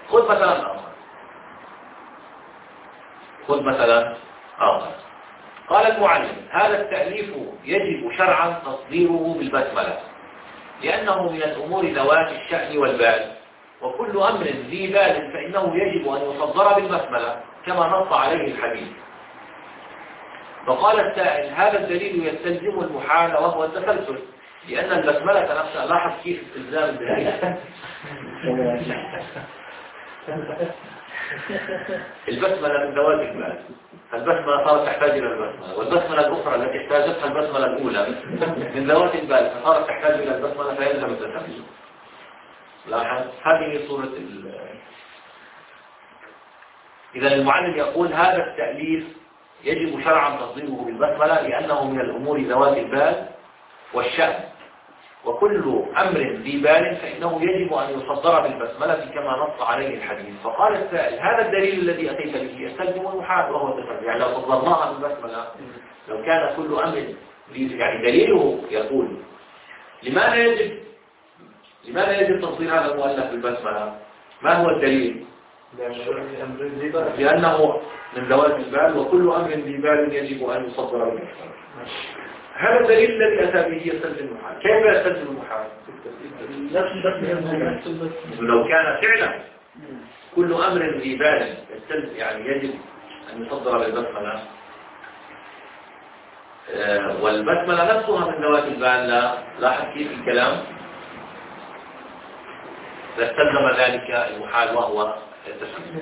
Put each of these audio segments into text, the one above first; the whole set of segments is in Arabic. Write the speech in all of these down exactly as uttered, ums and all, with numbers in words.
خذ مثلا آخر خذ مثلا آخر قال المعلم: هذا التأليف يجب شرعا تصديره بالبسملة، لأنه من الأمور ذوات الشأن والبال، وكل أمر ذي بال فإنه يجب أن يصدر بالبسملة كما نص عليه الحديث. فقال السائل: هذا الدليل يستلزم المحال وهو التسلسل، لأن البسملة نفسها، لاحظ كيف استلزام الدليل. البسملة من ذوات البال، البسملة صارت تحتاج إلى البسملة، والبسملة الأخرى التي احتاجتها البسملة الأولى من ذوات البال فصارت تحتاج إلى البسملة فيلزم التسلسل. لاحظ هذه صورة ال... إذا المعلم يقول: هذا التأليف يجب شرعا تصديره بالبسملة، لأنه من الأمور ذوات البال والشأن، وكل أمر ذي بال فإنه يجب أن يصدر بالبسملة كما نص عليه الحديث. فقال السائل: هذا الدليل الذي أتيت به يستلزم المحال وهو التسلسل، يعني لو صدرناها بالبسملة لو كان كل أمر يعني دليله يقول لماذا يجب لماذا يجب تصدير هذا المؤلف بالبسملة؟ ما هو الدليل؟ لأنه من ذوات البال، وكل أمر ذي بال يجب أن يصدر بالبسملة. هذا الدليل الذي أتى به يستلزم المحال. كيف يستلزم المحال؟ لو كان فعلا كل أمر ذي بال يستلزم يعني يجب أن يصدر بالبسملة، والبسملة نفسها من ذوات البال، لا لاحظ كيف الكلام، لاستلزم ذلك المحال وهو التسلسل.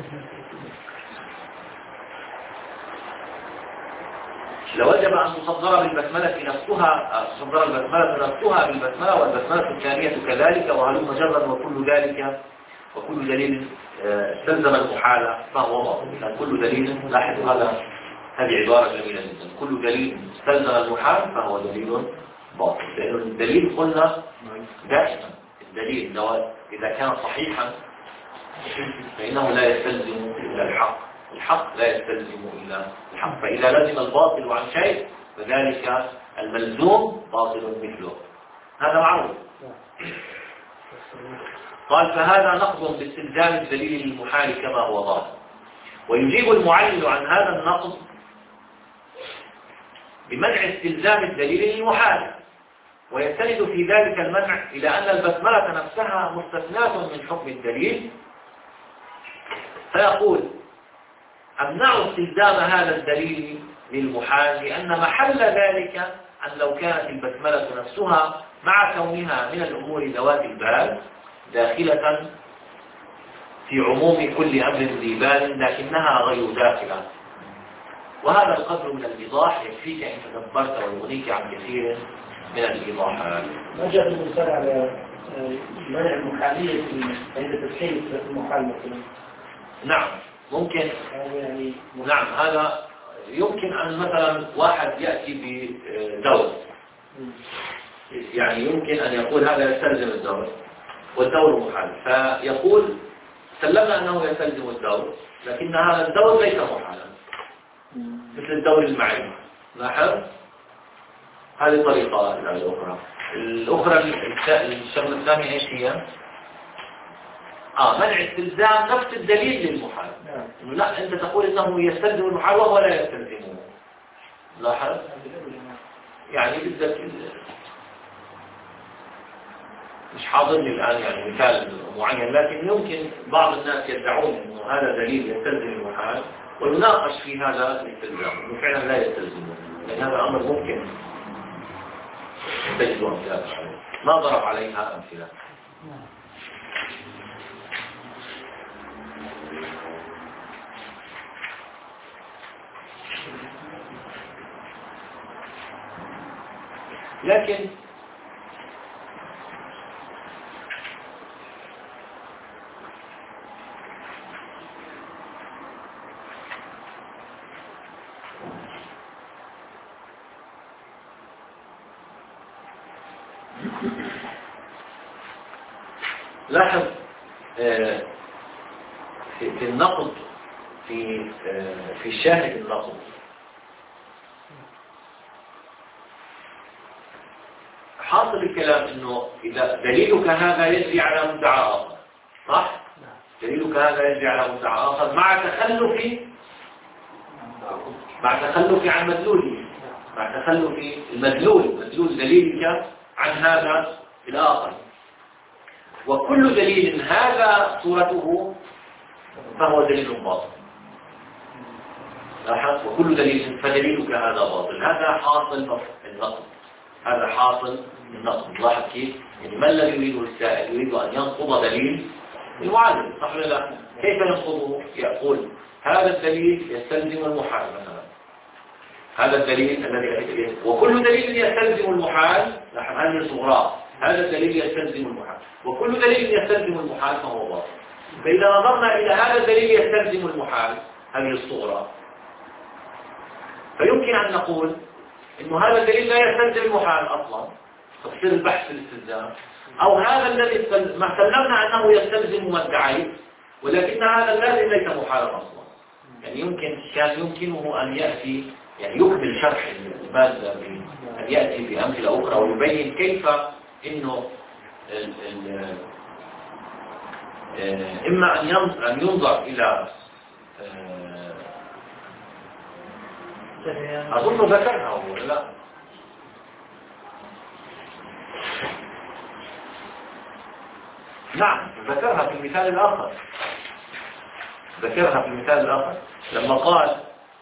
لوجب أن تصدر بالبسملة نفسها، تصدر البسملة نفسها بالبسملة، والبسملة الثانية كذلك، وهلم جرا، وكل ذلك وكل دليل استلزم المحال فهو باطل. كل دليل، لاحظ هذا هذه عبارة جميلة جدا، كل دليل استلزم المحال فهو دليل باطل، لأن الدليل قلنا دائما الدليل إذا كان صحيحا فإنه لا يستلزم إلا الحق، الحق لا يستلزم إلا الحق، فإذا لزم الباطل عن شيء فذلك الملزوم باطل مثله، هذا معروف. قال: فهذا نقض باستلزام الدليل المحال كما هو ظاهر. ويجيب المعلل عن هذا النقض بمنع استلزام الدليل المحال، ويستند في ذلك المنع إلى أن البسملة نفسها مستثناة من حكم الدليل، فيقول: أمنع استلزام هذا الدليل للمحال، لأن محل ذلك أن لو كانت البسملة نفسها مع كونها من الأمور ذوات البال داخلة في عموم كل أمر ذي بال، لكنها غير داخلة. وهذا القدر من الإيضاح يكفيك إن تدبرت ويغنيك عن كثير من الإيضاحات. ما جاء المثال على منع المحالية عند تسكين المحال مثلا؟ نعم ممكن، يعني نعم هذا يمكن أن مثلا واحد يأتي بدور، يعني يمكن أن يقول هذا يستلزم الدور والدور محال، فيقول سلمنا أنه يستلزم الدور، لكن هذا الدور ليس محالا مثل الدور المعين. لاحظ هذه طريقة الأخرى. الأخرى الشغلة الثانية إيش هي؟ آه منع استلزام نفس الدليل للمحال. إنه لا، أنت تقول إنه يستلزم المحال وهو لا يستلزمه. لاحظ يعني بدك مش حاضرني الآن يعني مثال معين، لكن يمكن بعض الناس يدعون إنه هذا دليل يستلزم المحال ويناقش في هذا الاستلزام إنه فعلا لا يستلزمه، لأن هذا أمر ممكن تجد أمثلة عليه، ما ضرب عليها أمثلة. لكن لاحظ في النقد في في الشاهد النقد حاصل الكلام انه اذا دليلك هذا يجري على مدعى اخر، صح؟ دليلك هذا يجري على مدعى آخر مع تخلف مع تخلف عن مدلوله، مع تخلف المدلول مدلول دليلك عن هذا الآخر. وكل دليل هذا صورته فهو دليل باطل. لاحظ، وكل دليل فدليلك هذا باطل. هذا حاصل النقد، هذا حاصل النقد. لاحظ كيف؟ يعني ما الذي يريده السائل؟ يريد أن ينقض دليل المعادل، صح ولا لا؟ كيف ينقضه؟ يقول هذا الدليل يستلزم المحال مثلا، هذا الدليل الذي وكل دليل يستلزم المحال. لاحظ هذه صغرى، هذا الدليل يستلزم المحال، وكل دليل يستلزم المحال فهو باطل. فإذا نظرنا إلى هذا الدليل يستلزم المحال، هذه الصغرى، فيمكن أن نقول إنه هذا الدليل لا يستلزم المحال أصلا، تصير البحث الاستلزام. أو هذا الذي ما سلمنا أنه يستلزم ما ادعيت، ولكن هذا اللازم ليس محالا أصلا. يعني يمكن كان يمكنه أن يأتي يعني يكمل شرح المادة أن يأتي بأمثلة أخرى ويبين كيف إنه ال ال إما أن ينظر إلى أظن ذكرها هو لا نعم ذكرها في المثال الآخر، ذكرها في المثال الآخر لما قال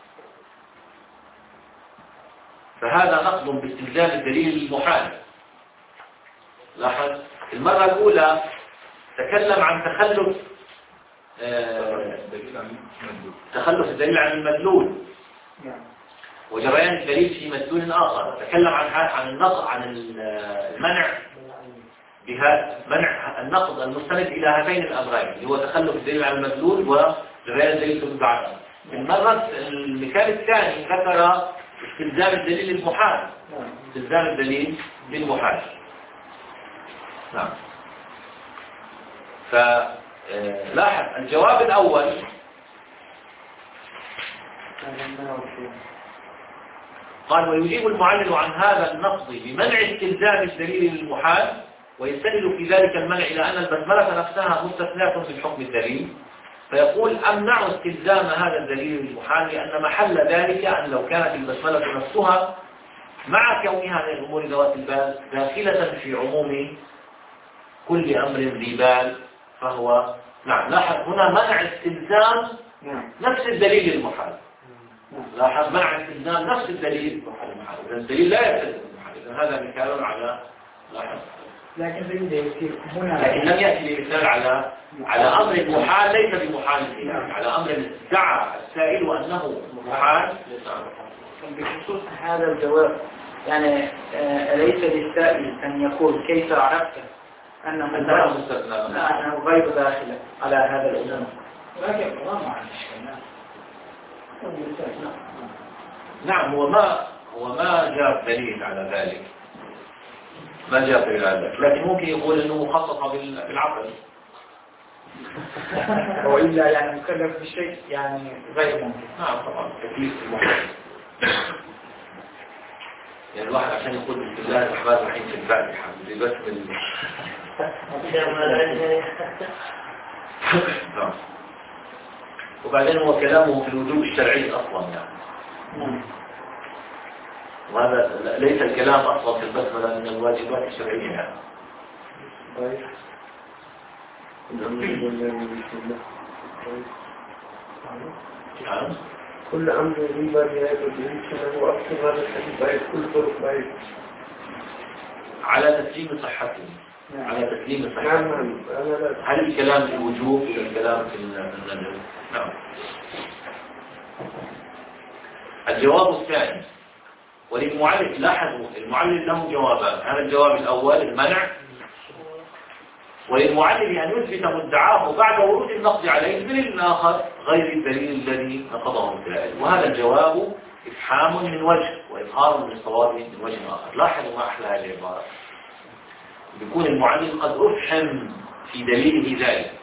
فهذا نقض باستلزام الدليل المحال. لاحظ المرة الأولى تكلم عن تخلف آه تخلف الدليل عن المدلول وجريان الدليل في مدلول آخر. تكلم عن عن النقض عن المنع بها منع النقض المستند إلى هذين الأمرين اللي هو تخلف الدليل عن المدلول وجريان الدليل في المدعى. المرة المثال الثاني ذكر استلزام الدليل المحال، استلزام الدليل بالمحال. نعم. فلاحظ الجواب الأول قال ويجيب المعلل عن هذا النقض بمنع استلزام الدليل المحال، ويستدل في ذلك المنع إلى أن البسملة نفسها مستثناة في الحكم الدليل، فيقول أمنع استلزام هذا الدليل المحال لأن محل ذلك أن لو كانت البسملة نفسها مع كونها من الأمور ذوات البال داخلة في عموم كل أمر ذي بال فهو نعم. لاحظ هنا منع استلزام نفس الدليل المحال. لاحظ منع استلزام نفس الدليل المحال، إذا الدليل لا يستلزم المحال، إذا هذا مثال على لاحظ لكن هنا لكن لم يأتي بمثال على على أمر محال ليس بمحال، يعني على أمر ادعى السائل أنه محال. بخصوص هذا الجواب يعني أليس للسائل أن يقول كيف عرفت أنه أنه غير داخل على هذا الإجراء؟ ولكن الله عن نعم هو ما هو ما جاب دليل على ذلك، ما جاب دليل على ذلك، لكن ممكن يقول انه مخصص بالعقل وإلا يعني مكلف بالشيء يعني غير ممكن. نعم طبعا تكليف المحال. يعني الواحد عشان يقول بسم الله الرحمن الرحيم في الفاتحة اللي بس من نعم. وبعدين هو كلامه في الوجوب الشرعي أصلا يعني، وهذا ليس الكلام أصلا في البسملة من الواجبات الشرعية يعني. طيب نعم كل أمر ريبا بهذا الدين هو أكثر هذا الحديث بعيد كل طرق بعيد على تسليم صحته، على تسليم صحته. نعم نعم أنا لا هل الكلام في الوجوب ولا الكلام في النذر؟ نعم. الجواب الثاني وللمعلل، لاحظوا المعلل له جوابان، هذا الجواب الأول المنع، وللمعلل أن يثبت مدعاه بعد ورود النقد عليه الدليل الآخر غير الدليل الذي نقضه الدليل، وهذا الجواب إفحام من وجه وإظهار للصواب من وجه آخر. لاحظوا ما أحلى هذه العبارة، يكون المعلل قد أفحم في دليله ذلك،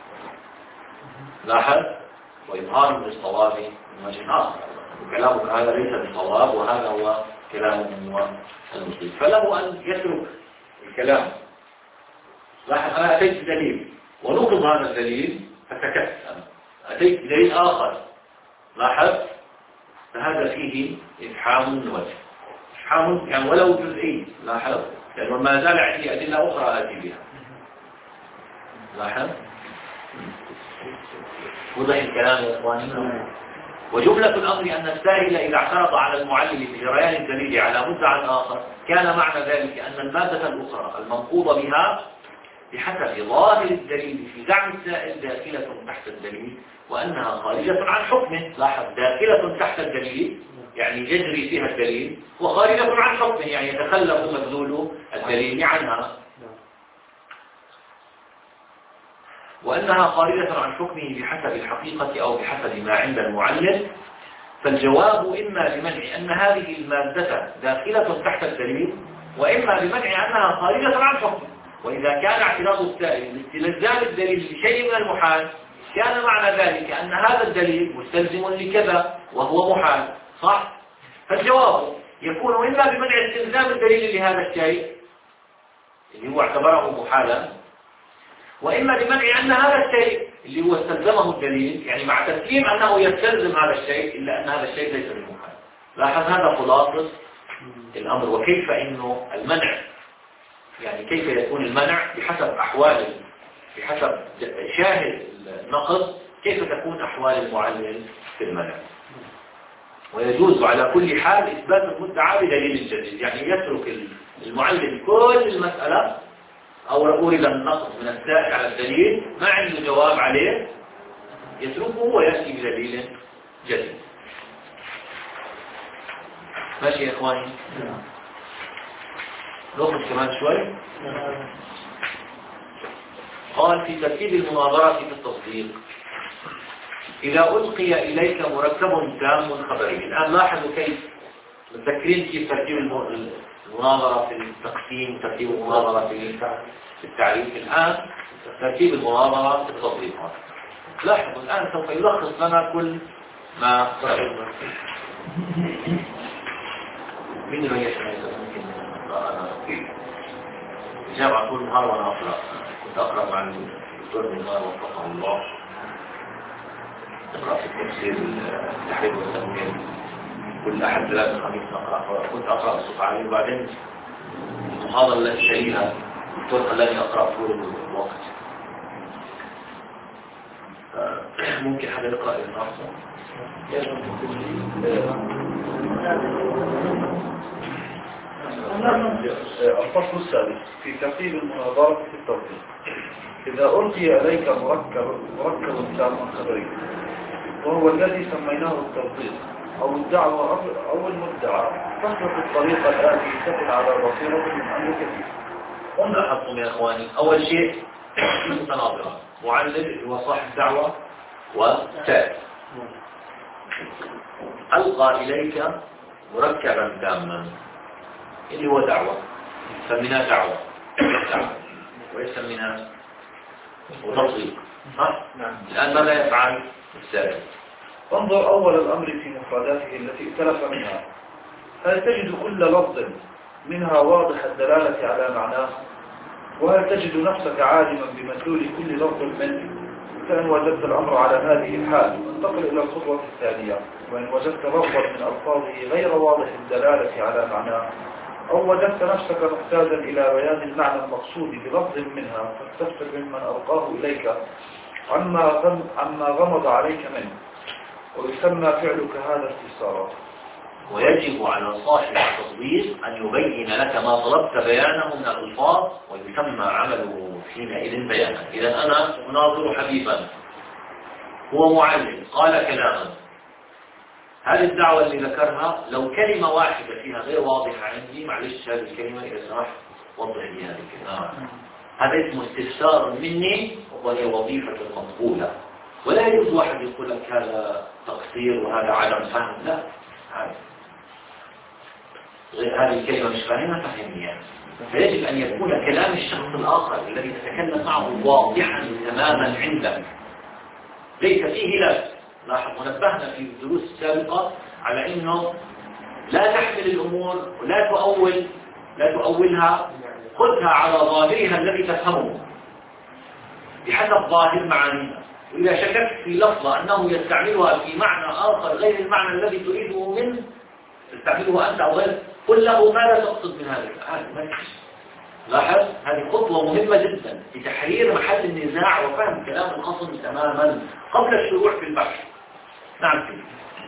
لاحظ، وإظهار للصواب من وجه آخر، وكلامك هذا ليس بصواب وهذا هو كلام هو المصيب، فله أن يترك الكلام. لاحظ أنا أتيت بدليل ونقض هذا الدليل فتكت أتيت بدليل آخر لاحظ، فهذا فيه إفحام من وجه، إفحام يعني ولو جزئي لاحظ، لأنه ما زال عندي أدلة أخرى آتي بها لاحظ. وضح الكلام يا إخواني. وجملة الأمر أن السائل إذا اعترض على المعلل بجريان الدليل على مدعى آخر كان معنى ذلك أن المادة الأخرى المنقوض بها بحسب ظاهر الدليل في زعم السائل داخلة تحت الدليل وأنها خارجة عن حكمه. لاحظ، داخلة تحت الدليل يعني يجري فيها الدليل، وخارجة عن حكمه يعني يتخلف مدلول الدليل عنها، وأنها خارجة عن حكمه بحسب الحقيقة أو بحسب ما عند المعلل. فالجواب إما بمنع أن هذه المادة داخلة تحت الدليل، وإما بمنع أنها خارجة عن حكمه. وإذا كان اعتراض السائل باستلزام الدليل لشيء من المحال كان معنى ذلك أن هذا الدليل مستلزم لكذا وهو محال، صح؟ فالجواب يكون إما بمنع استلزام الدليل لهذا الشيء اللي هو اعتبره محالا، وإما بمنع أن هذا الشيء اللي هو استلزمه الدليل يعني مع تسليم أنه يستلزم هذا الشيء إلا أن هذا الشيء ليس بمحال. لاحظ هذا خلاصة الأمر. وكيف إنه المنع يعني كيف يكون المنع بحسب أحوال بحسب شاهد النقض، كيف تكون أحوال المعلل في المنع. ويجوز على كل حال إثبات المدعى بدليل الجديد، يعني يترك المعلل كل المسألة أو أورد النقض من السائل على الدليل ما عنده جواب عليه يتركه ويأتي بدليل جديد. ماشي يا إخواني؟ نأخذ كمان شوي. قال في ترتيب المناظرة في التصديق إذا ألقي إليك مركب تام خبري. الآن لاحظوا كيف متذكرين كيف ترتيب المناظرة في التقسيم، ترتيب المناظرة في التعريف. الآن ترتيب المناظرة في التصديق. لاحظوا الآن سوف يلخص لنا كل ما صار. مين اللي يسمع ممكن جامعة كل نهار وأنا أقرأ، كنت أقرأ مع الدكتور بالنهار وفقه الله، أقرأ في التفسير التحرير والتنوير كل أحد ثلاثة خميس نقرأ، كنت أقرأ الصوت عليه. وبعدين المحاضرة التي تليها الدكتور خلاني أقرأ طول الوقت. ممكن حد يقرأ النهارده؟ الفصل السادس في ترتيب المناظرة في التوثيق. إذا ألقي إليك مركب مركب تام خبري وهو الذي سميناه التوثيق أو الدعوة أو المدعى، تسلك الطريقة الآتي تكن على بصيرة من أمر كثير. لاحظتم يا إخواني، أول شيء متناظرة، معلل هو صاحب دعوة وسائل. ألقى إليك مركبا تاما اللي هو دعوة، سميناه دعوة دعوة ويسميناه وتصديق، صح؟ نعم. الآن ماذا يفعل السائل؟ انظر أول الأمر في مفرداته التي ائتلف منها، هل تجد كل لفظ منها واضح الدلالة على معناه؟ وهل تجد نفسك عالما بمدلول كل لفظ منه؟ فإن وجدت الأمر على هذه الحال انتقل إلى الخطوة الثانية، وإن وجدت لفظا من ألفاظه غير واضح الدلالة على معناه أو وجدت نفسك محتاجا إلى بيان المعنى المقصود بلفظ منها فاستفسر ممن ألقاه إليك عما غم عما غمض عليك منه، ويسمى فعلك هذا استفسارا. ويجب على صاحب التصديق أن يبين لك ما طلبت بيانه من الألفاظ، ويسمى عمله حينئذ بيانا. إذا أنا أناظر حبيبا هو معلم قال كلاما، هذه الدعوة اللي ذكرها لو كلمة واحدة فيها غير واضحة عندي، معلش هذه الكلمة إذا سمحت وضح لي هذه الكلمة، هذا اسمه استفسار مني وهي وظيفة مقبولة. ولا يجوز واحد يقول لك هذا تقصير وهذا عدم فهم، لا، هذه الكلمة مش فاهمها فهمني يعني. فيجب أن يكون كلام الشخص الآخر الذي تتكلم معه واضحا تماما عندك ليس فيه لا. لاحظ ونبهنا في الدروس السابقة على أنه لا تحمل الأمور ولا تؤول لا تؤولها، خذها على ظاهرها الذي تفهمه بحسب ظاهر معانيها. وإذا شككت في لفظة أنه يستعملها في معنى آخر غير المعنى الذي تريده منه تستعمله أنت أو غير، قل له ماذا تقصد من هذا؟ هذا لاحظ، هذه خطوة مهمة جدا في تحرير محل النزاع وفهم كلام الخصم تماما قبل الشروع في البحث. نعم.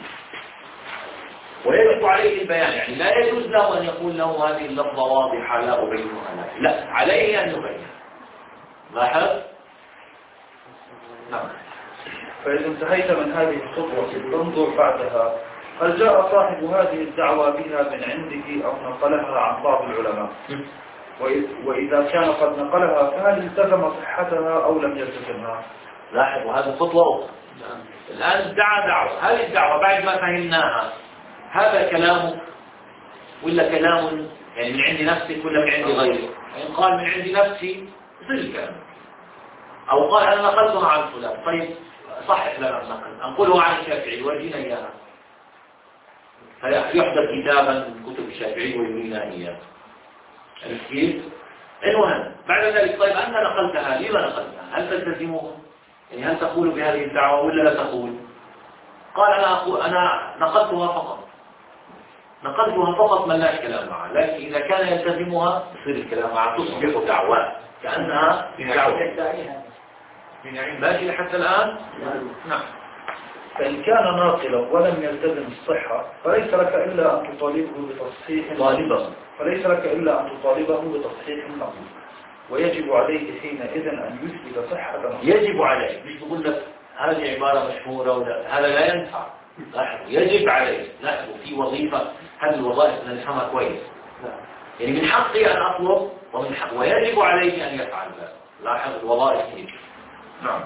ويجب عليه البيان، يعني لا يجوز له أن يقول له هذه اللفظة واضحة لا أبينها لك، لا، عليه أن يبين. لاحظ. نعم. فإذا انتهيت من هذه الخطوة تنظر بعدها هل جاء صاحب هذه الدعوة بها من عنده أو نقلها عن بعض العلماء، وإذا كان قد نقلها فهل التزم صحتها أو لم يلتزمها؟ لاحظوا هذه خطوة أخرى. الآن ادعى دعوة، هذه الدعوة بعد ما فهمناها هذا كلامك ولا كلام يعني من عند نفسك ولا من عند غيرك؟ يعني قال من عند نفسي يصير الكلام، أو قال أنا نقلتها عن فلان، طيب صحح لنا النقل، أنقله عن الشافعي ورجينا إياها، فيحدث كتابا من كتب الشافعي ويرينا إياه. عرفت كيف؟ المهم بعد ذلك طيب أنت نقلتها، لما نقلتها؟ هل تلتزمها؟ يعني هل تقول بهذه الدعوة ولا لا تقول؟ قال أنا أقول أنا نقلتها فقط، نقلتها فقط ما لاش كلام معها، لكن إذا كان يلتزمها يصير الكلام معها، تصبح دعوة كأنها دعوة. ماشي حتى الآن؟ نعم. فإن كان ناقلا ولم يلتزم الصحة فليس لك إلا أن تطالبه بتصحيح طالبا فليس لك إلا أن تطالبه بتصحيح النقل، ويجب عليه حينئذ أن يثبت صحة نقله. يجب عليه، مش بقول لك هذه عبارة مشهورة ولا هذا لا ينفع. لاحظوا يجب عليه، لاحظوا في وظيفة، هذه الوظائف نفهمها كويس. يعني من حقي أن أطلب ومن حق ويجب عليه أن يفعل ذلك. لاحظ الوظائف دي. نعم.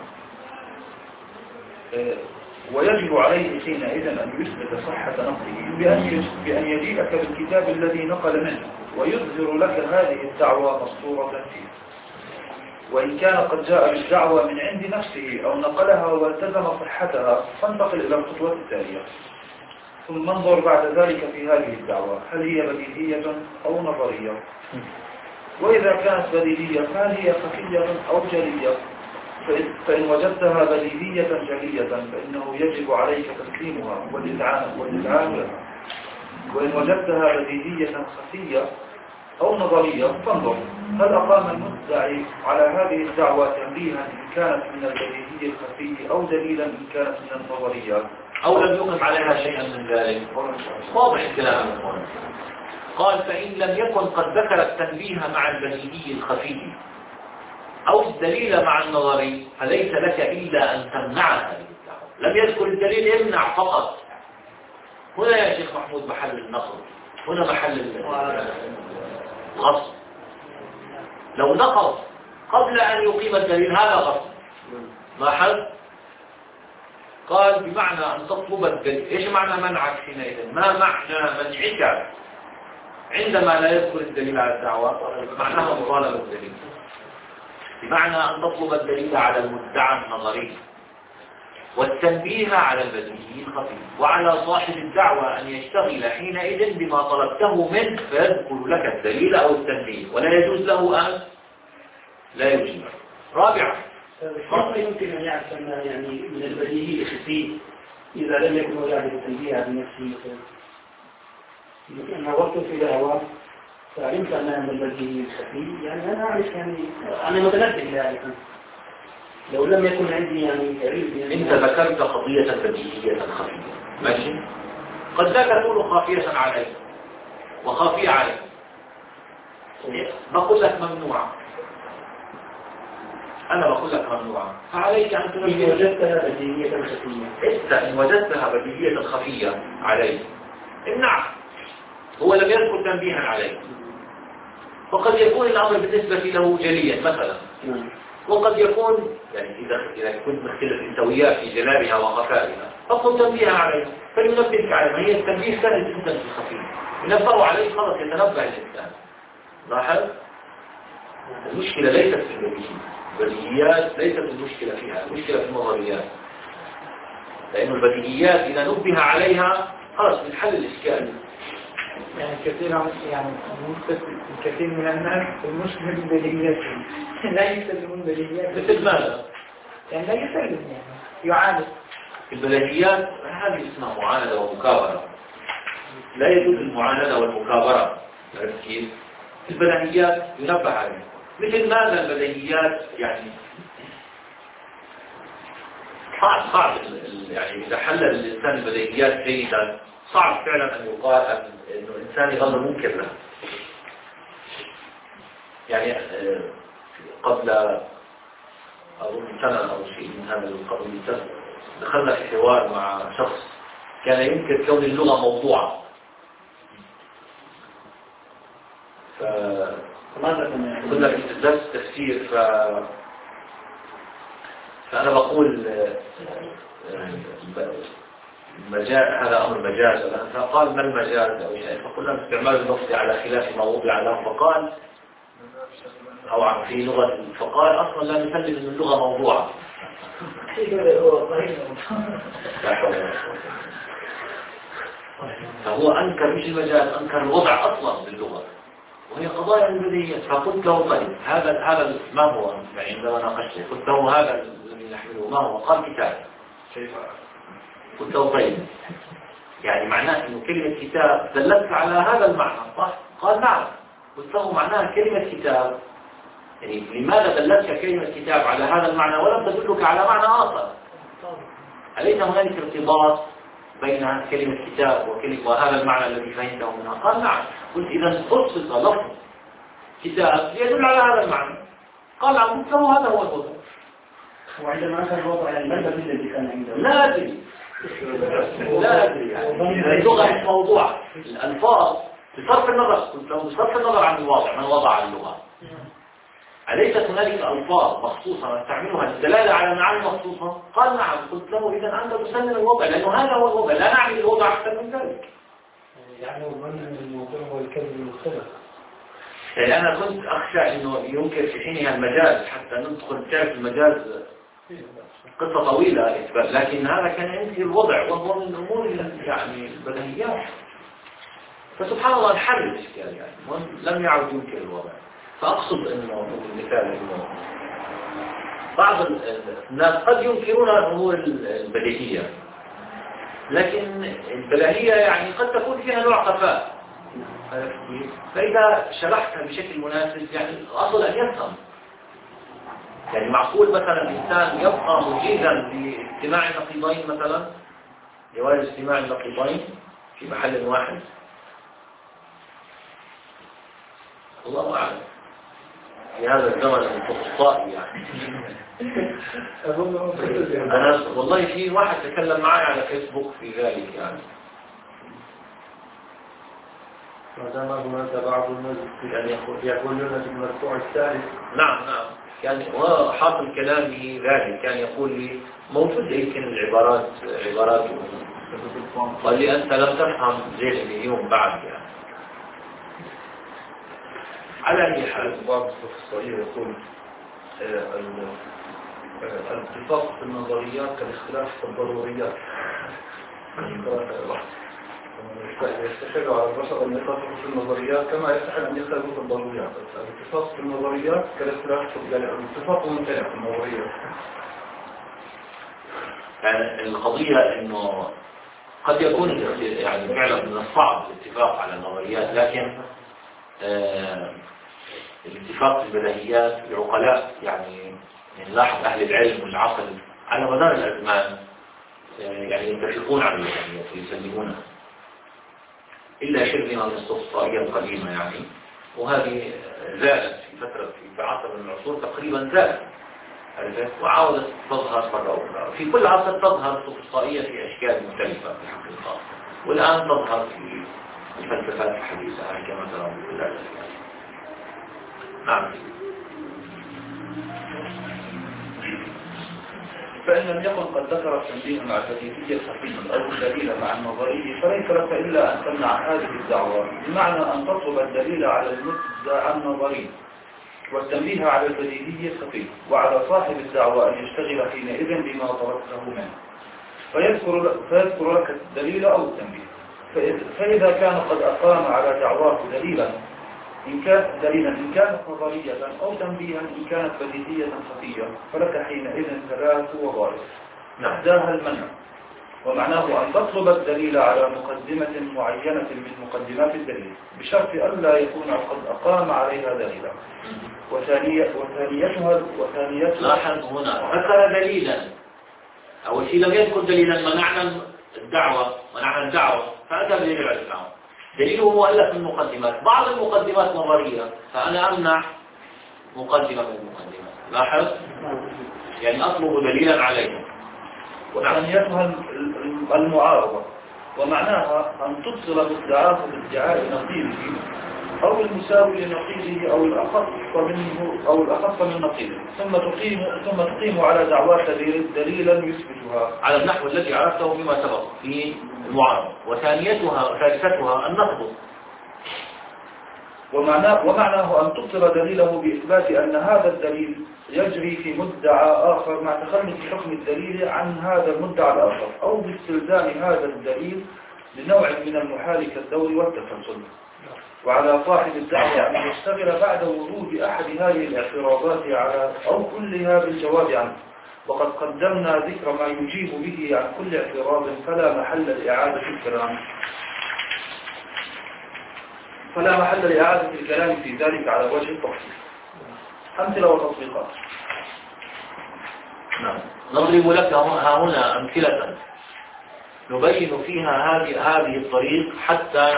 ويجب عليه حينئذ أن يثبت صحة نقله بأن بأن يجيئك بالكتاب الذي نقل منه ويظهر لك هذه الدعوة مسطورة فيه. وإن كان قد جاء بالدعوة من عند نفسه أو نقلها والتزم صحتها فانتقل إلى الخطوة التالية، ثم انظر بعد ذلك في هذه الدعوة هل هي بديهية أو نظرية، وإذا كانت بديهية فهل هي خفية أو جلية. فإن وجدتها بديهية جلية فإنه يجب عليك تسليمها والإذعان والإذعان لها، وإن وجدتها بديهية خفية أو نظرية فانظر هل أقام المدعي على هذه الدعوة تنبيها إن كانت من البديهي الخفي أو دليلا إن كانت من النظريات أو لم يقم عليها شيئا من ذلك. واضح الكلام. قال فإن لم يكن قد ذكر التنبيه مع البديهي الخفي أو الدليل مع النظري فليس لك إلا أن تمنع هذه الدعوة. لم يذكر الدليل امنع فقط. هنا يا شيخ محمود محل النقل، هنا محل الغصب. لو نقض قبل أن يقيم الدليل هذا غصب. لاحظ قال بمعنى أن تطلب الدليل. إيش معنى منعك حينئذ؟ ما معنى منعك عندما لا يذكر الدليل على الدعوة؟ معناها مطالبة الدليل، بمعنى أن تطلب الدليل على المدعى النظري والتنبيه على البديهي الخفي، وعلى صاحب الدعوة أن يشتغل حينئذ بما طلبته منه فيذكر لك الدليل أو التنبيه، ولا يجوز له أن لا يجيب. رابعا كيف يمكن أن يعرف أن يعني من البديهي الخفي إذا لم يكن وجد التنبيه على نفسه؟ أنا وقت في دعوة فعلمت أنها من البديهي الخفي، يعني أنا أعرف يعني أنا متنبه يعني لو لم يكن عندي يعني علم يعني أنت ذكرت قضية بديهية خفية، ماشي؟ قد لا تكون خافية عليك وخافية عليك، بقول لك ممنوعة، أنا بقول لك ممنوعة، فعليك أن تنبه. إن وجدتها بديهية خفية، أنت إن وجدتها بديهية خفية عليك امنع. هو لم يذكر تنبيها عليك، وقد يكون الأمر بالنسبة له جليا مثلا، وقد يكون يعني إذا إذا كنت مختلف أنت وياه في جلالها وخفائها فقل تنبيها عليه فلينبهك عليها. هي التنبيه سهل جدا في الخفي، ينبه عليه خلاص يتنبه الإنسان. لاحظ المشكلة ليست في البديهيات، البديهيات ليست المشكلة فيها، المشكلة في النظريات، لأن البديهيات إذا نبه عليها خلاص بنحل الإشكال. يعني كثير يعني الكثير من الناس المشكلة بالبديهيات لا يستلمون بديهيات. مثل ماذا؟ يعني لا يسلم يعني يعاند. البديهيات هذه اسمها معاندة ومكابرة، لا يجوز المعاندة والمكابرة. عرفت كيف؟ البديهيات ينبه عليها. مثل ماذا البديهيات؟ يعني صعب صعب يعني إذا حلل الإنسان البديهيات جيدا صعب فعلا أن يقال أنه الإنسان يظل منكر له. يعني قبل أظن سنة أو شيء من هذا القبيل دخلنا في حوار مع شخص كان ينكر كون اللغة موضوعة. ف كنا في درس تفسير ف فأنا بقول مجاز، هذا أمر مجاز، فقال ما المجاز أو شيء، فقلنا استعمال اللفظ على خلاف ما وضع له، فقال أو في لغة، فقال أصلا لا نسلم أن اللغة موضوعة. فهو أنكر مش المجاز، أنكر الوضع أصلا باللغة وهي قضايا البديهية. فقلت له طيب هذا هذا ما هو يعني عندما ناقشته قلت له هذا الذي نحمله ما هو؟ قال كتاب. قلت له طيب يعني معناه انه كلمة كتاب دلت على هذا المعنى صح؟ قال نعم. قلت له معناها كلمة كتاب يعني لماذا دلتك كلمة كتاب على هذا المعنى ولم تدلك على معنى آخر؟ أليس هنالك ارتباط بين كلمة كتاب وكلمة وهذا المعنى الذي فهمته منها؟ قال نعم. قلت إذا خصص لفظ كتاب يدل على هذا المعنى. قال نعم. قلت له هذا هو الوضع. وعندما أنت الوضع يعني ما الذي الذي كان عنده؟ لا أدري لا أدري يعني اللغة مش موضوع الألفاظ بصرف النظر. قلت له بصرف النظر عن الواضع من وضع اللغة أليست هنالك ألفاظ مخصوصة نستعملها للدلالة على معاني مخصوصة؟ قال نعم. قلت له إذا أنت تسلم الوضع لأنه هذا هو الوضع لا نعني الوضع أكثر من ذلك. يعني وظن أن الموضوع هو الكلمة المختلف. يعني أنا كنت أخشى أنه ينكر في حينها المجاز حتى ندخل تعرف المجاز قصة طويلة إثبات، لكن هذا كان ينكر الوضع وهو من الأمور يعني البديهيات. فسبحان الله انحل الإشكال يعني لم يعد ينكر الوضع. فأقصد أنه المثال أنه بعض الناس قد ينكرون الأمور البديهية لكن البديهية يعني قد تكون فيها نوع خفاء، فإذا شرحتها بشكل مناسب يعني الأصل أن يفهم. يعني معقول مثلا الإنسان يبقى مجيزا لاجتماع النقيضين مثلا جواز اجتماع النقيضين في محل واحد؟ الله أعلم في هذا الزمن الفقصائي يعني. أنا والله في واحد تكلم معي على فيسبوك في ذلك يعني. ما دام هناك بعض الناس يعني يقولون بالمرفوع الثالث. نعم نعم كان وحاصل كلامه ذلك كان يقول لي موجود يمكن العبارات عبارات قال لي أنت لم تفهم زين اليوم بعد يعني. على أي حال بعض الصحيح يقول الاتفاق في النظريات كالاختلاف في الضروريات. يستحيل على البشر أن يتفقوا في النظريات كما يستحيل أن يختلفوا في الضروريات. الاتفاق في النظريات كالاختلاف في الاتفاق ممتنع في النظريات. يعني القضية إنه قد يكون يعني فعلا من الصعب الاتفاق على النظريات لكن آه الاتفاق في البديهيات العقلاء يعني نلاحظ أهل العلم والعقل على مدار الأزمان يعني يتفقون على البديهيات ويسلمونها إلا شيء من الاستقصائية القديمة يعني، وهذه زالت في فترة في عصر من العصور تقريبا زالت وعاودت تظهر مرة أخرى. في كل عصر تظهر الاستقصائية في أشكال مختلفة في الحقيقة، والآن تظهر في الفلسفات الحديثة كما ترون في الأسف يعني. نعم. فإن لم يكن قد ذكر التنبيه مع البديهية الحقيقية أو الدليل مع النظري فليس لك إلا أن تمنع هذه الدعوة، بمعنى أن تطلب الدليل على المدعى النظري والتنبيه على البديهية الحقيقية، وعلى صاحب الدعوة أن يشتغل حينئذ بما طلبته منه فيذكر, فيذكر لك الدليل أو التنبيه. فإذا كان قد أقام على دعواه دليلا إن كانت دليلا إن كانت نظرية أو تنبيها إن كانت بديهية خفية، فلك حينئذ ثلاث وظائف. إحداها المنع، ومعناه أن تطلب الدليل على مقدمة معينة من مقدمات الدليل بشرط ألا يكون قد أقام عليها دليلا. وثانية وثانيتها وثانيتها لاحظ هنا ذكر دليلا. أول شيء لم يذكر دليلا، منعنا الدعوة منعنا الدعوة فأتى بدليل الإسلام. دليله مؤلف من مقدمات، بعض المقدمات نظرية فأنا أمنع مقدمة من المقدمات. لاحظ يعني أطلب دليلا عليه. وثانيتها المعارضة، ومعناها أن تبصر مدعاه بادعاء نقيضه أو المساوي لنقيضه أو الأخف منه أو الأخف من نقيضه، ثم تقيم ثم تقيم على دعواك دليلا يثبتها على النحو الذي عرفته فيما سبق في المعارضة. وثانيتها وثالثتها النقض، ومعناه, ومعناه أن تبصر دليله بإثبات أن هذا الدليل يجري في مدعى آخر مع تخلف حكم الدليل عن هذا المدعى الآخر، أو باستلزام هذا الدليل لنوع من المحال كالدور والتسلسل. وعلى صاحب الدعوة أن يشتغل بعد ورود أحد هذه الاعتراضات على أو كلها بالجواب عنه، وقد قدمنا ذكر ما يجيب به عن كل اعتراض فلا محل لإعادة الكلام فلا محل لإعادة الكلام في ذلك على وجه التفصيل. أمثلة وتطبيقات. نعم. نضرب لك ها هنا أمثلة نبين فيها هذه هذه الطريق حتى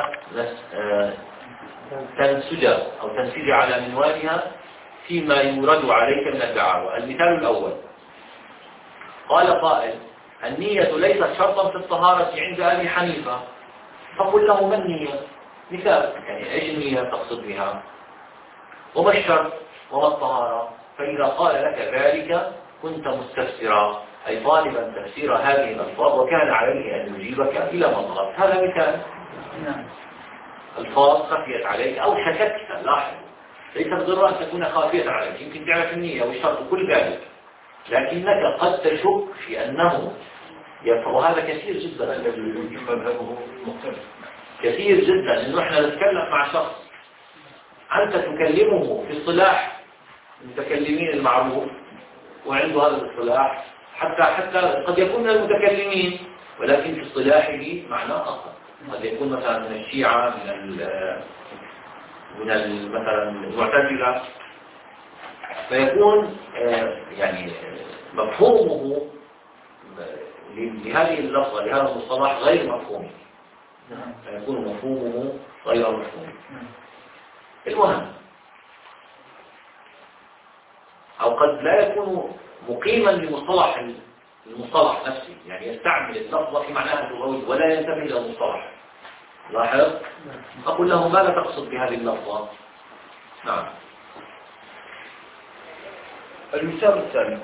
تنسج أو تنسج على منوالها فيما يورد عليك من الدعاوى. المثال الأول: قال قائل: النية ليست شرطا في الطهارة عند أبي حنيفة. فقل له: ما النية؟ مثال، يعني ايش النية تقصد بها؟ وما الشرط؟ وما الطهارة؟ فإذا قال لك ذلك كنت مستفسرا، أي طالبا تفسير هذه الألفاظ، وكان عليه أن يجيبك إلى مطلب. هذا مثال. ألفاظ خفيت عليك أو شككت. لاحظ، ليس بالضرورة أن تكون خافية عليك، يمكن تعرف النية والشرط كل ذلك، لكنك قد تشك في أنه يفهم. وهذا كثير جدا الذي يمكن مذهبه مختلف، كثير جدا. إنه إحنا نتكلم مع شخص أنت تكلمه في اصطلاح المتكلمين المعروف وعنده هذا الاصطلاح، حتى حتى قد يكون من المتكلمين ولكن في اصطلاحه معناه آخر. قد يكون مثلا من الشيعة، من ال من ال مثلا المعتزلة، فيكون يعني مفهومه لهذه اللفظة لهذا المصطلح غير مفهوم، فيكون مفهومه غير مفهوم. المهم، أو قد لا يكون مقيما لمصطلح المصطلح نفسه، يعني يستعمل اللفظة في معناها اللغوي ولا ينتبه إلى المصطلح. لاحظ؟ أقول له: ماذا تقصد بهذه اللفظة؟ نعم. المثال الثاني: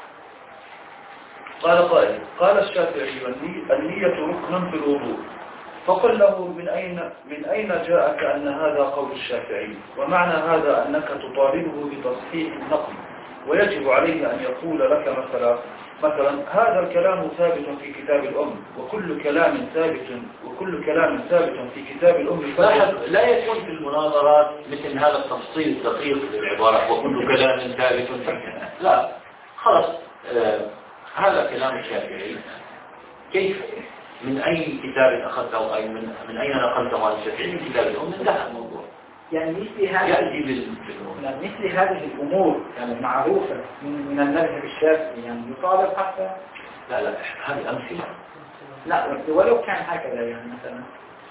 قال قائل: قال الشافعي: النية ركن في الوضوء. فقل له: من أين من أين جاءك أن هذا قول الشافعي؟ ومعنى هذا أنك تطالبه بتصحيح النقل، ويجب عليه أن يقول لك مثلا مثلا هذا الكلام ثابت في كتاب الأم، وكل كلام ثابت وكل كلام ثابت في كتاب الأم. لا يكون في المناظرات مثل هذا التفصيل الدقيق للعبارة وكل كلام ثابت في. لا، خلاص، آه هذا كلام الشافعي. كيف؟ من أي كتاب أخذته؟ أي من من أين نقلته عن الشافعي؟ من كتاب الأم. انتهى الموضوع. يعني مثل هذه يأتي بال يعني مثل هذه الأمور يعني معروفة من من المذهب الشافعي، يعني يطالب حتى. لا لا هذه أمثلة. لا، ولو كان هكذا يعني مثلا.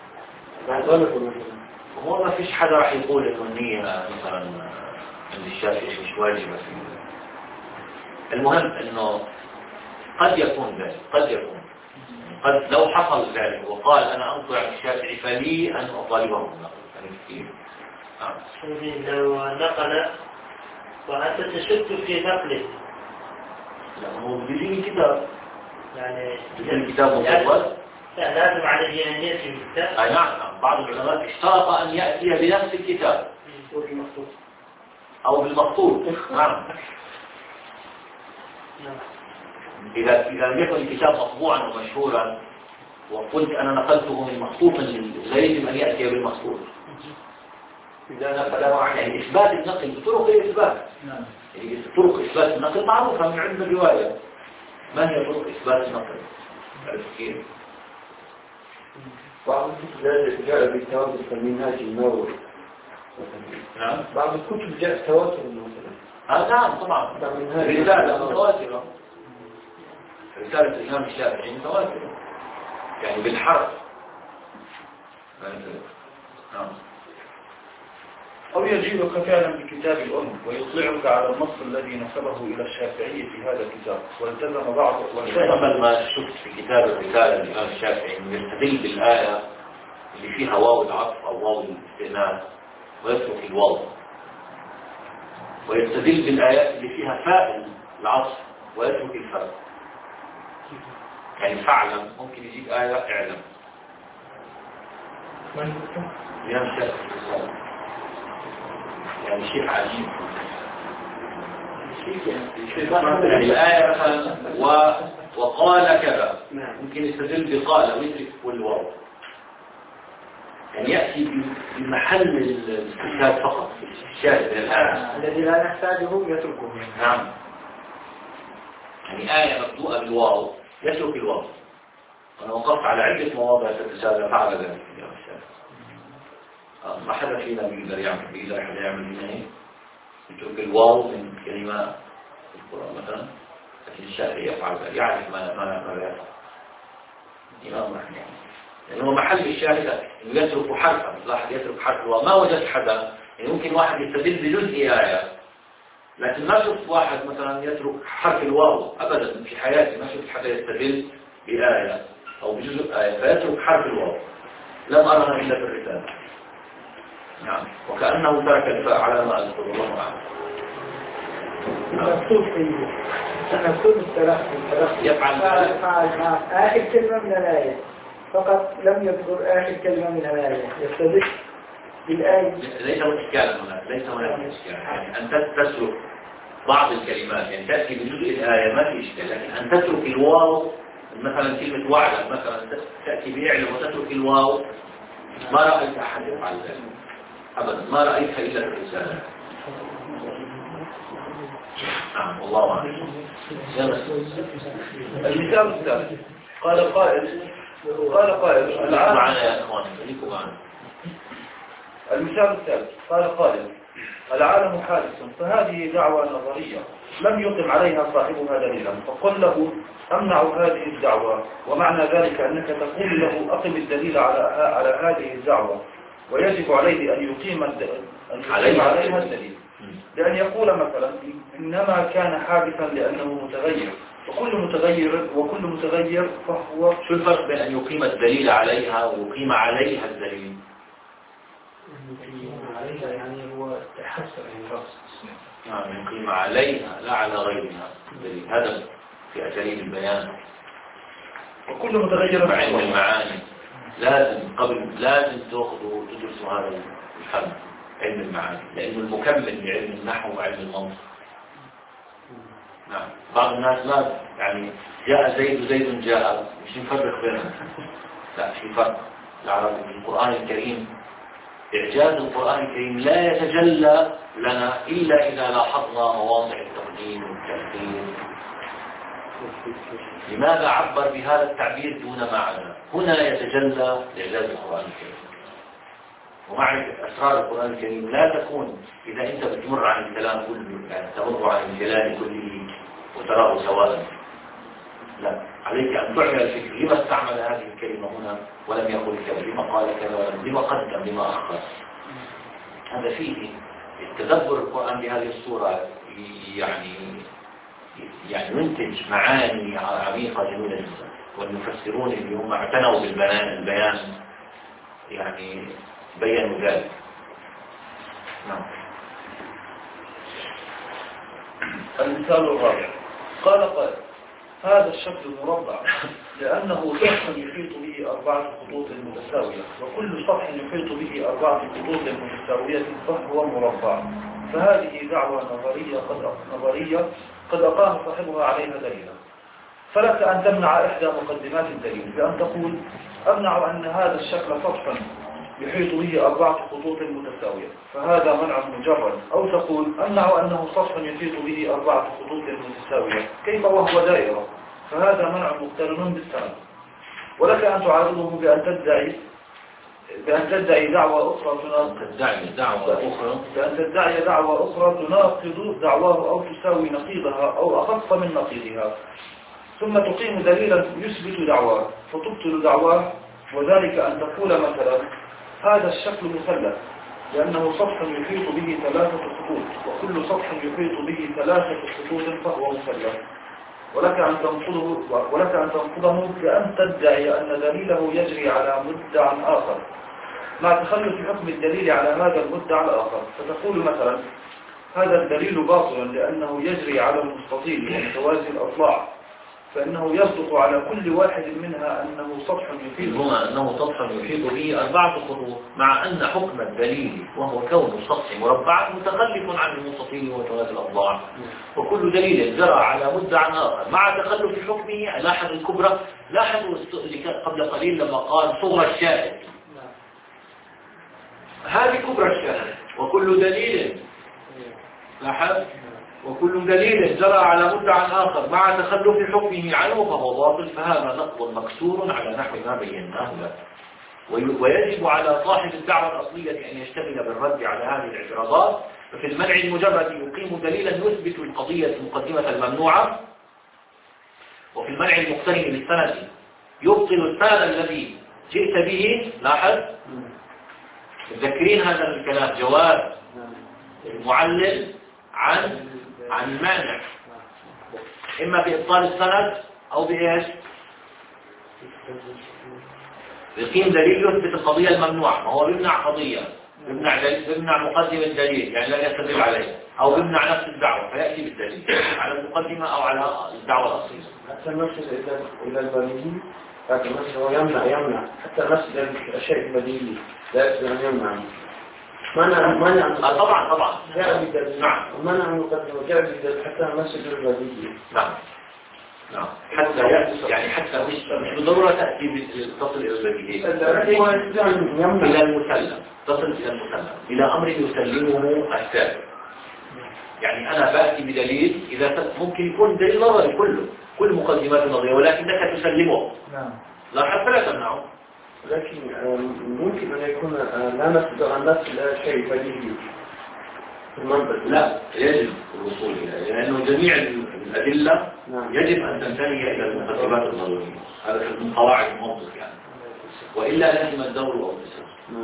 هو ما فيش حدا راح يقول إنه النية مثلا عند الشافعي مش واجبة. المهم إنه قد يكون ذلك، قد يكون قد لو حصل ذلك وقال أنا أنظر عن الشافعي فلي أن أطالبه بالنقل. يعني لو نقل وأنت تشك في نقله، لا هو بدين كتاب، يعني بدين كتاب مطول، لا لازم عليه أن يأتي بالكتاب. أي نعم. بعض العلماء اشترط أن يأتي بنفس الكتاب أو بالمخطوط. نعم. إذا إذا لم يكن الكتاب مطبوعا ومشهورا وقلت أنا نقلته من مخطوط، لا يجب أن يأتي بالمخطوط. إذا نقل يعني إثبات النقل بطرق الإثبات. نعم. يعني طرق إثبات النقل معروفة من علم الرواية. ما هي طرق إثبات النقل؟ تعرف كيف؟ بعض الكتب جاء بالتواتر كالمنهاج النووي. نعم. بعض الكتب جاء التواتر مثلا. آه نعم طبعا. رسالة متواترة. رسالة الإمام الشافعي متواترة. يعني بالحرف. نعم. أو يجيبك فعلا بكتاب الأم ويطلعك على النص الذي نسبه إلى الشافعي في هذا الكتاب والتزم بعض والتزم ما شفت في كتاب الرسالة الإمام الشافعي إنه يستدل بالآية اللي فيها واو العطف أو واو الاستئناف ويترك الواو، ويستدل بالآيات اللي فيها فاء العطف ويترك الفاء. يعني فعلا ممكن يجيب آية اعلم. الإمام الشافعي في الرسالة يعني شيء عجيب. يعني الآية مثلا و... وقال كذا ممكن يستدل بقال ويترك كل واو، يعني يأتي بمحل الاستشهاد فقط الشاهد من الآية الذي لا نحتاجه يتركه. نعم. يعني آية مبدوءة بالواو يترك الواو. أنا وقفت على عدة مواضع في الرسالة فعل ذلك اليوم الشاهد. ما حدا فينا بيقدر يعمل بيقدر حدا يعمل منه ايه يترك الواو من كلمة القرآن مثلا، لكن الشافعي يفعل ذلك، يعرف ما ما ما يفعل. الإمام رحمه الله يعني هو محل الشاهد انه يترك حرفا، لاحظ يترك حرف الواو. ما وجدت حدا يعني ممكن واحد يستدل بجزء آية، لكن ما شفت واحد مثلا يترك حرف الواو ابدا في حياتي. ما شفت حدا يستدل بآية او بجزء آية فيترك حرف الواو، لم أرها إلا في الرسالة. نعم. وكأنه ترك الفاء على ما أذكر الله أعلم. مكتوب في مكتوب التلقي يفعل فعل آخر كلمة من الآية فقط، لم يذكر آخر كلمة من الآية يستدل بالآية. ليس هناك إشكال هناك، ليس هناك إشكال. يعني أن تترك بعض الكلمات يعني تأتي بجزء الآية ما في إشكال، لكن أن تترك الواو مثلا كلمة وعد مثلا تأتي بإعلم وتترك الواو ما رأيت أحد يفعل ذلك أبدا، ما رأيتها إلا في الرسالة. نعم والله أعلم. المثال الثالث قال قائل قال قائل العالم معنا يا إخوان خليكم معنا. المثال الثالث قال قائل العالم حادث، فهذه دعوة نظرية لم يقم عليها صاحبها دليلا، فقل له أمنع هذه الدعوة، ومعنى ذلك أنك تقول له أقم الدليل على على هذه الدعوة، ويجب عليه أن يقيم عليها الدليل، لأن يقول مثلا إنما كان حادثا لأنه متغير، وكل متغير وكل متغير فهو. شو الفرق بين أن يقيم الدليل عليها ويقيم عليها الدليل؟ عليها يعني هو تحسر يعني رأس نعم يقيم عليها لا على غيرها الدليل. هذا في أساليب البيان. وكل متغير مع علم المعاني لازم قبل لازم تأخذوا تدرسوا هذا الفن علم المعاني، لأنه المكمل لعلم النحو وعلم المنطق. نعم. بعض الناس ما يعني جاء زيد وزيد جاء مش نفرق بينهم، لا في فرق. العربي في القرآن الكريم إعجاز القرآن الكريم لا يتجلى لنا إلا إذا لاحظنا مواضع التقديم والتأخير. لماذا عبر بهذا التعبير دون معنى؟ هنا يتجلى إعجاز القرآن الكريم. ومعرفة أسرار القرآن الكريم لا تكون إذا أنت بتمر عن الكلام كله، يعني تمر عن الكلام كله وتراه سواء. لا، عليك أن تعمل الفكر لما استعمل هذه الكلمة هنا ولم يقل كذا، لما قال كذا، لما قدم، لما أخر. هذا فيه التدبر القرآن بهذه الصورة يعني يعني ينتج معاني عميقة جميلة جدا. والمفسرون اللي هم اعتنوا بالبيان يعني بينوا ذلك. نعم. المثال الرابع قال قائل هذا الشكل مربع لأنه سطح يحيط به أربعة خطوط متساوية، وكل سطح يحيط به أربعة خطوط متساوية فهو مربع، فهذه دعوة نظرية قد نظرية قد أقام صاحبها عليها دليلا. فلك أن تمنع إحدى مقدمات الدليل بأن تقول أمنع أن هذا الشكل سطح يحيط به أربعة خطوط متساوية، فهذا منع مجرد. أو تقول أمنع أنه سطح يحيط به أربعة خطوط متساوية كيف وهو دائرة، فهذا منع مقترن بالسند. ولك أن تعارضه بأن تدعي بأن تدعي دعوى أخرى تدعي دعوى أخرى بأن تدعي دعوى أخرى تناقض دعواه أو تساوي نقيضها أو أخف من نقيضها، ثم تقيم دليلا يثبت دعواه فتبطل دعواه، وذلك أن تقول مثلا هذا الشكل مثلث لأنه سطح يحيط به ثلاثة خطوط، وكل سطح يحيط به ثلاثة خطوط فهو مثلث. ولك أن تنقضه ولك أن تنقضه بأن تدعي أن دليله يجري على مدعى آخر مع تخلف حكم الدليل على هذا المدعى الآخر، فتقول مثلا هذا الدليل باطل لأنه يجري على المستطيل ومتوازي الأضلاع، فإنه يصدق على كل واحد منها أنه سطح يحيط هما أنه سطح يحيط به أربعة خطوط، مع أن حكم الدليل وهو كون السطح مربعا متخلف عن المستطيل ومتوازي الأضلاع، وكل دليل جرى على مدعى آخر مع تخلف حكمه. لاحظ الكبرى، لاحظوا قبل قليل لما قال صغرى الشاهد، هذه كبرى الشاهد. وكل دليل لاحظ وكل دليل جرى على مدعى آخر مع تخلف حكمه عنه فهو باطل، فهذا نقض مكسور على نحو ما بيناه له. ويجب على صاحب الدعوة الأصلية أن يشتغل بالرد على هذه الاعتراضات. ففي المنع المجرد يقيم دليلا يثبت القضية المقدمة الممنوعة، وفي المنع المقترن بالسند يبطل السند الذي جئت به. لاحظ تذكرين هذا الكلام، جواز المعلل عن عن المانع إما بإبطال السند أو بإيش؟ يقيم دليل يثبت القضية الممنوعة. ما هو بيمنع قضية، بيمنع بيمنع مقدم الدليل يعني لا يستدل عليه، أو بيمنع نفس الدعوة فيأتي بالدليل على المقدمة أو على الدعوة الأصلية. حتى نفس إلى البديهي، لكن نفسه هو يمنع يمنع حتى نفس الشيء البديهي لا يستطيع أن يمنع. منع منع آه طبعا طبعا جاء بدليل. نعم. ومنع المقدمة جاء بدليل حتى نفس البديهي. نعم نعم حتى يأتي يعني حتى مش مش بالضرورة تأتي تصل إلى البديهي، إلى المسلم، تصل إلى المسلم إلى أمر يسلمه السابق. يعني أنا بأتي بدليل إذا ممكن يكون دليل نظري كله كل مقدمات نظرية ولكنك تسلمه. نعم. لا حتى لا تمنعه. لكن ممكن أن يكون لا نصدر عن نفس الشيء بديهي في المنطق. لا يجب الوصول إليه، لأنه جميع الأدلة يجب أن تنتهي إلى المقدمات النظرية. هذا من قواعد المنطق يعني، وإلا لازم الدور أو الإسلام.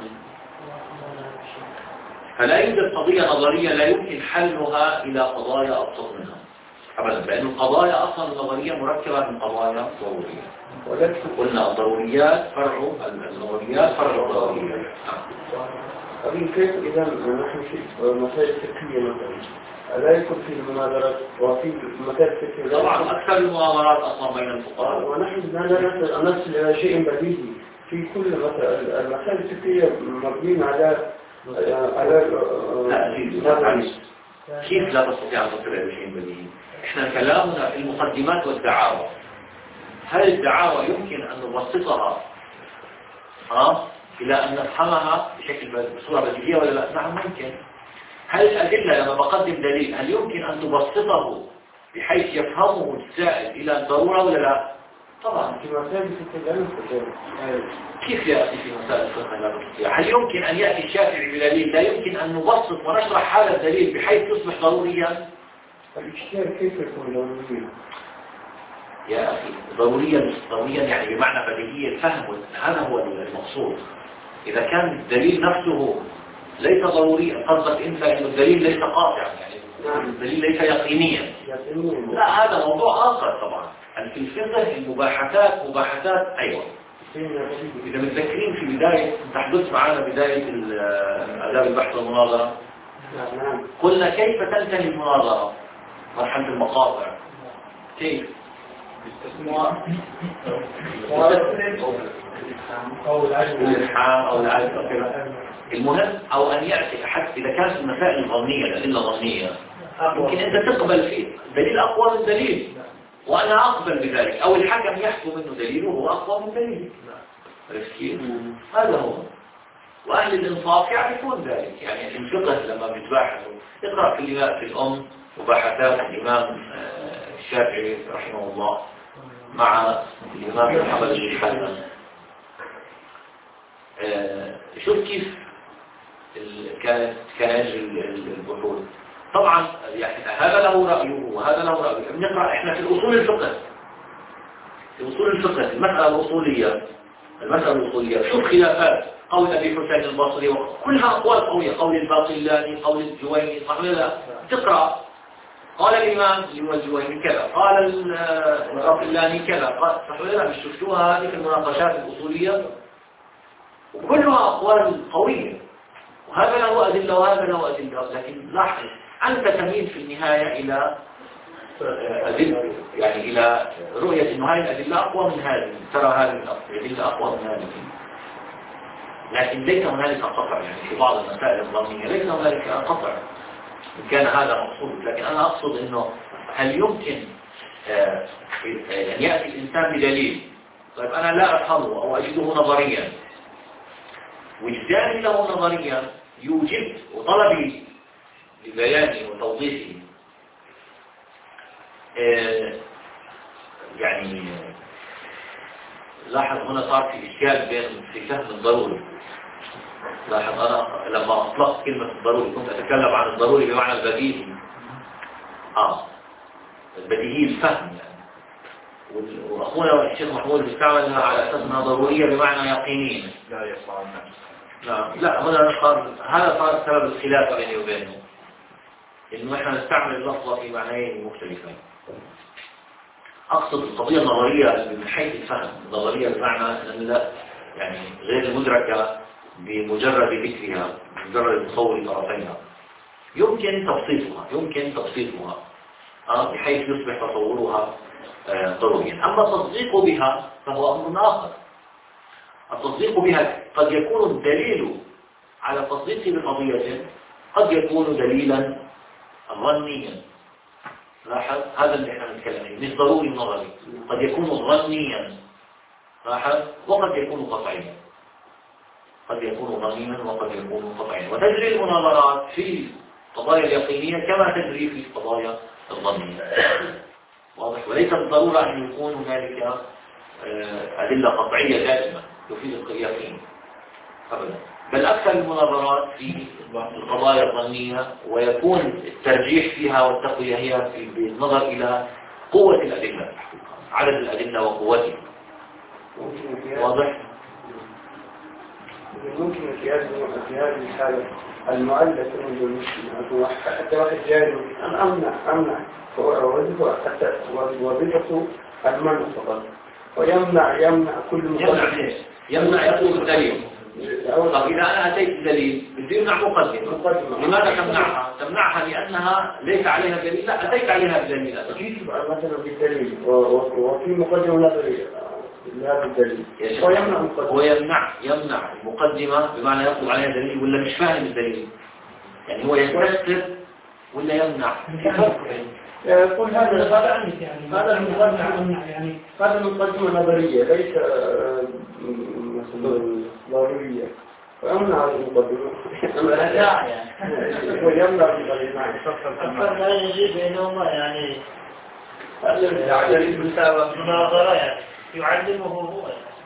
فلا يوجد قضية نظرية لا يمكن حلها إلى قضايا أبسط منها أبدا، لأن القضايا أصلا النظرية مركبة من قضايا ضرورية. ولكن قلنا الضروريات فرع النظريات فرع الضروريات. أبين كيف إذا نحن في مسائل فقهية مثلا لا يكون في المناظرات وفي مسائل فقهية؟ طبعا أكثر المناظرات أصلا بين الفقهاء، ونحن لا نصل شيء بديهي في كل مسائل. المسائل الفقهية مبنية على على لا كيف لا تستطيع أن تصل إلى شيء بديهي؟ إحنا كلامنا في المقدمات والدعاوى. هل الدعاوى يمكن أن نبسطها ها إلى أن نفهمها بشكل بصورة بديهية ولا لا؟ نعم ممكن. هل الأدلة لما بقدم دليل هل يمكن أن تبسطه بحيث يفهمه السائل إلى الضرورة ولا لا؟ طبعا. في مسائل الفقه كيف يأتي في مسائل الفقه لا تستطيع؟ هل يمكن أن يأتي الشافعي بدليل لا يمكن أن نبسط ونشرح هذا الدليل بحيث تصبح ضروريا؟ الاجتهاد كيف يكون ضروريا؟ يا أخي ضروريا ضروريا يعني بمعنى بديهي الفهم، هذا هو المقصود. إذا كان الدليل نفسه ليس ضروريا، قصدك أنت إنه الدليل ليس قاطعا يعني الدليل ليس يقينيا، لا هذا موضوع آخر طبعا. يعني في الفقه المباحثات مباحثات أيوة. إذا متذكرين في بداية تحدث معنا بداية آداب البحث والمناظرة قلنا كيف تنتهي المناظرة مرحلة المقاطع كيف؟ أو الإلحام أو العجز أو كذا. المهم أو أن يأتي أحد إذا كانت المسائل ظنية الأدلة ظنية ممكن أنت تقبل فيه دليل أقوى من دليل وأنا أقبل بذلك، أو الحكم يحكم منه دليله وهو أقوى من دليل. عرفت كيف؟ هذا هو وأهل الإنصاف يعرفون ذلك. يعني في الفقه لما بيتباحثوا اقرأ كلمات في الأم مباحثات الإمام الشافعي رحمه الله مع الإمام محمد بن حسن، شوف كيف كانت كان البحوث. طبعا يعني هذا له رأيه وهذا له رأيه. بنقرأ احنا في أصول الفقه، في أصول الفقه المسألة الأصولية، المسألة الأصولية شوف خلافات قول أبي حسين البصري وكلها أقوال قوية، قول الباقلاني، قول الجويني، صح ولا لا؟ تقرأ قال الإمام الجويني كذا، قال الباقلاني كذا، صح ولا لا؟ مش شفتوها هذه في المناقشات الأصولية وكلها أقوال قوية، وهذا له أدلة وهذا له أدلة. لكن لاحظ أنت تميل في النهاية إلى أدلة، يعني إلى رؤية أن هذه الأدلة أقوى من هذه، ترى هذه الأدلة أقوى من هذه، لكن ليس هنالك قطع. يعني في بعض المسائل الظنية ليس هنالك قطع إن كان هذا مقصود. لكن أنا أقصد أنه هل يمكن أن يأتي الإنسان بدليل طيب أنا لا أفهمه أو أجده نظريا، وجداني له نظريا يوجب وطلبي لبيانه وتوضيحه يعني لاحظ هنا صار في إشكال بين في فهم الضروري. لاحظ أنا لما أطلقت كلمة الضروري كنت أتكلم عن الضروري بمعنى البديهي، آه البديهي الفهم يعني، وأخونا الشيخ محمود استعملها على أساس أنها ضرورية بمعنى يقينية. لا يصنع النفس. نعم لا، هنا صار هذا صار سبب الخلاف بيني وبينه، إنه إحنا نستعمل اللفظة في معنيين مختلفين. أقصد القضية النظرية من حيث الفهم، النظرية بمعنى أن لا يعني غير المدركة بمجرد ذكرها، بمجرد تصور طرفيها، يمكن تبسيطها يمكن تبسيطها آه بحيث يصبح تصورها آه ضروريا. أما التصديق بها فهو أمر آخر. التصديق بها قد يكون الدليل على التصديق بقضية قد يكون دليلا ظنيا. لاحظ هذا اللي احنا بنتكلم عنه، مش ضروري نظري، قد يكون ظنيا لاحظ وقد يكون قطعيا، قد يكون ظنيا وقد يكون قطعيا. وتجري المناظرات في القضايا اليقينية كما تجري في القضايا الظنية، واضح؟ وليس بالضرورة أن يكون هنالك أدلة قطعية دائما تفيد اليقين أبدا، بل أكثر المناظرات في القضايا الظنية ويكون الترجيح فيها والتقوية هي بالنظر إلى قوة الأدلة، عدد الأدلة وقوتها، واضح؟ ممكن في هذه الحالة المؤلف من المسلم حتى واحد جاي أنا أمنع أمنع وظيفة حتى وظيفته المنع فقط، ويمنع يمنع كل يمنع يمنع يقول الدليل. طب إذا أنا أتيت الدليل بدي أمنع مقدمة، لماذا تمنعها؟ تمنعها لأنها ليس عليها دليل؟ لا، أتيت عليها بدليل. كيف مثلا بالدليل وفي مقدمة نظرية لهذا الدليل ويمنع مقدمة، ويمنع يمنع المقدمة بمعنى يطلب عليها دليل ولا مش فاهم الدليل، يعني هو يستسلم ولا يمنع؟ يقول هذا هذا عنك يعني هذا المقدمة يعني هذا المقدمة نظرية ليس مثلا ضرورية، ويمنع المقدمة لا يعني ويمنع المقدمة أكثر ما يجيب بينهما يعني مناظرة يعني يعلمه هو.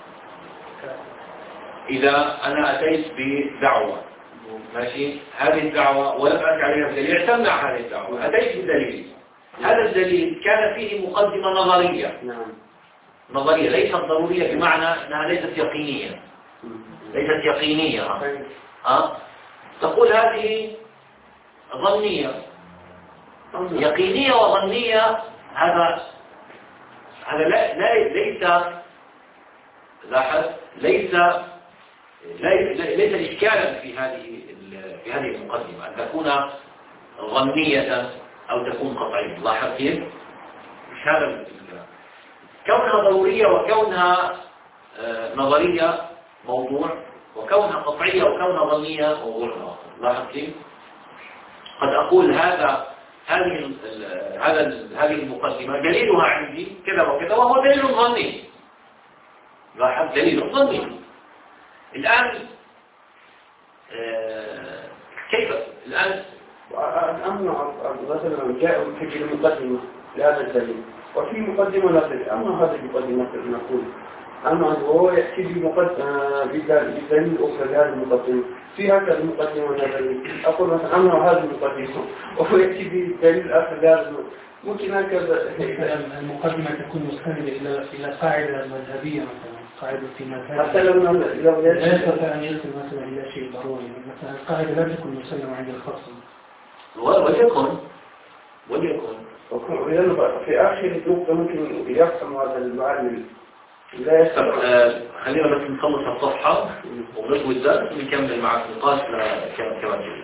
إذا أنا أتيت بدعوة ماشي، هذه الدعوة ولم أتي عليها بدليل، تمنع هذه الدعوة. أتيت بدليل، هذا الدليل كان فيه مقدمة نظرية، نعم نظرية ليست ضرورية بمعنى أنها ليست يقينية، ليست يقينية أه؟ تقول هذه ظنية. يقينية وظنية هذا هذا لا لا ليس لاحظ ليس ليس إشكالا في هذه في هذه المقدمة أن تكون ظنية أو تكون قطعية. لاحظ كيف؟ مش هذا الكلام. كونها ضرورية وكونها نظرية موضوع، وكونها قطعية وكونها ظنية موضوع آخر. لاحظ كيف؟ قد أقول هذا هذه هذا هذه المقدمة دليلها عندي كذا وكذا وهو دليل ظني. لاحظ دليل ظني. الآن كيف الآن أمنع مثلا جاءوا في المقدمة لهذا الدليل وفي مقدمة نقول أما هذه المقدمة نقول أما هو يأتي بمقدمة بدليل أخرى لهذه المقدمة في هكذا المقدمة دليل أقول مثلا أما هذه المقدمة وهو يأتي بدليل آخر لهذا ممكن هكذا المقدمة تكون مستندة إلى إلى قاعدة مذهبية مثلا قاعدة في مذهب حتى لو لو لا يستطيع أن يصل مثلا إلى شيء ضروري مثلا القاعدة لا تكون مسلمة عند الخصم وليكن وليكن في آخر نقطة ممكن يفهم هذا المعلم لا يستطيع. خلينا بس نخلص الصفحة ونطوي الدرس ونكمل معك النقاش كمان جديد.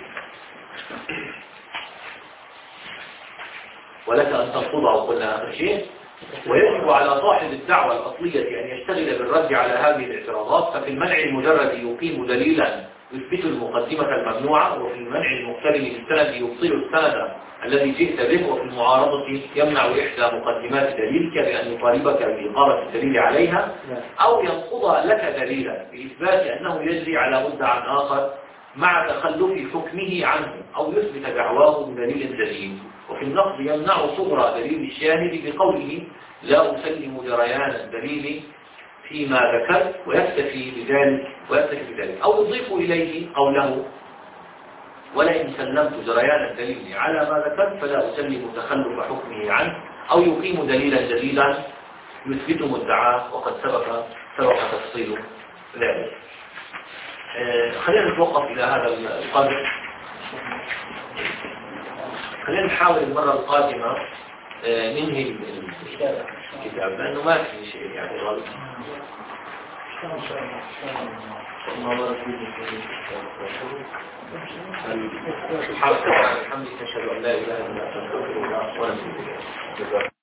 ولك أن تنقضه قلنا آخر شيء. ويجب على صاحب الدعوة الأصلية أن يشتغل بالرد على هذه الاعتراضات. ففي المنع المجرد يقيم دليلا يثبت المقدمة الممنوعة، وفي المنع المقترن للسند يبطل السند الذي جئت به، وفي المعارضة يمنع إحدى مقدمات دليلك بأن يطالبك بإقامة الدليل عليها أو ينقض لك دليلا بإثبات أنه يجري على مدعى آخر مع تخلف حكمه عنه، أو يثبت دعواه بدليل جديد. وفي النقض يمنع صغرى دليل الشاهد بقوله لا أسلم جريان الدليل فيما ذكرت ويكتفي بذلك ويكتفي بذلك، أو يضيف إليه قوله ولئن سلمت جريان الدليل على ما ذكرت فلا أسلم تخلف حكمه عنه، أو يقيم دليلا جديدا يثبت مدعاه وقد سبق سبق تفصيل ذلك. آه خلينا نتوقف إلى هذا القدر. خلينا نحاول المرة القادمة آه ننهي الكتاب لأنه ما في شيء يعني غلط. سبحانك اللهم وبحمدك أشهد أن لا إله إلا أنت أستغفرك وأتوب إليك.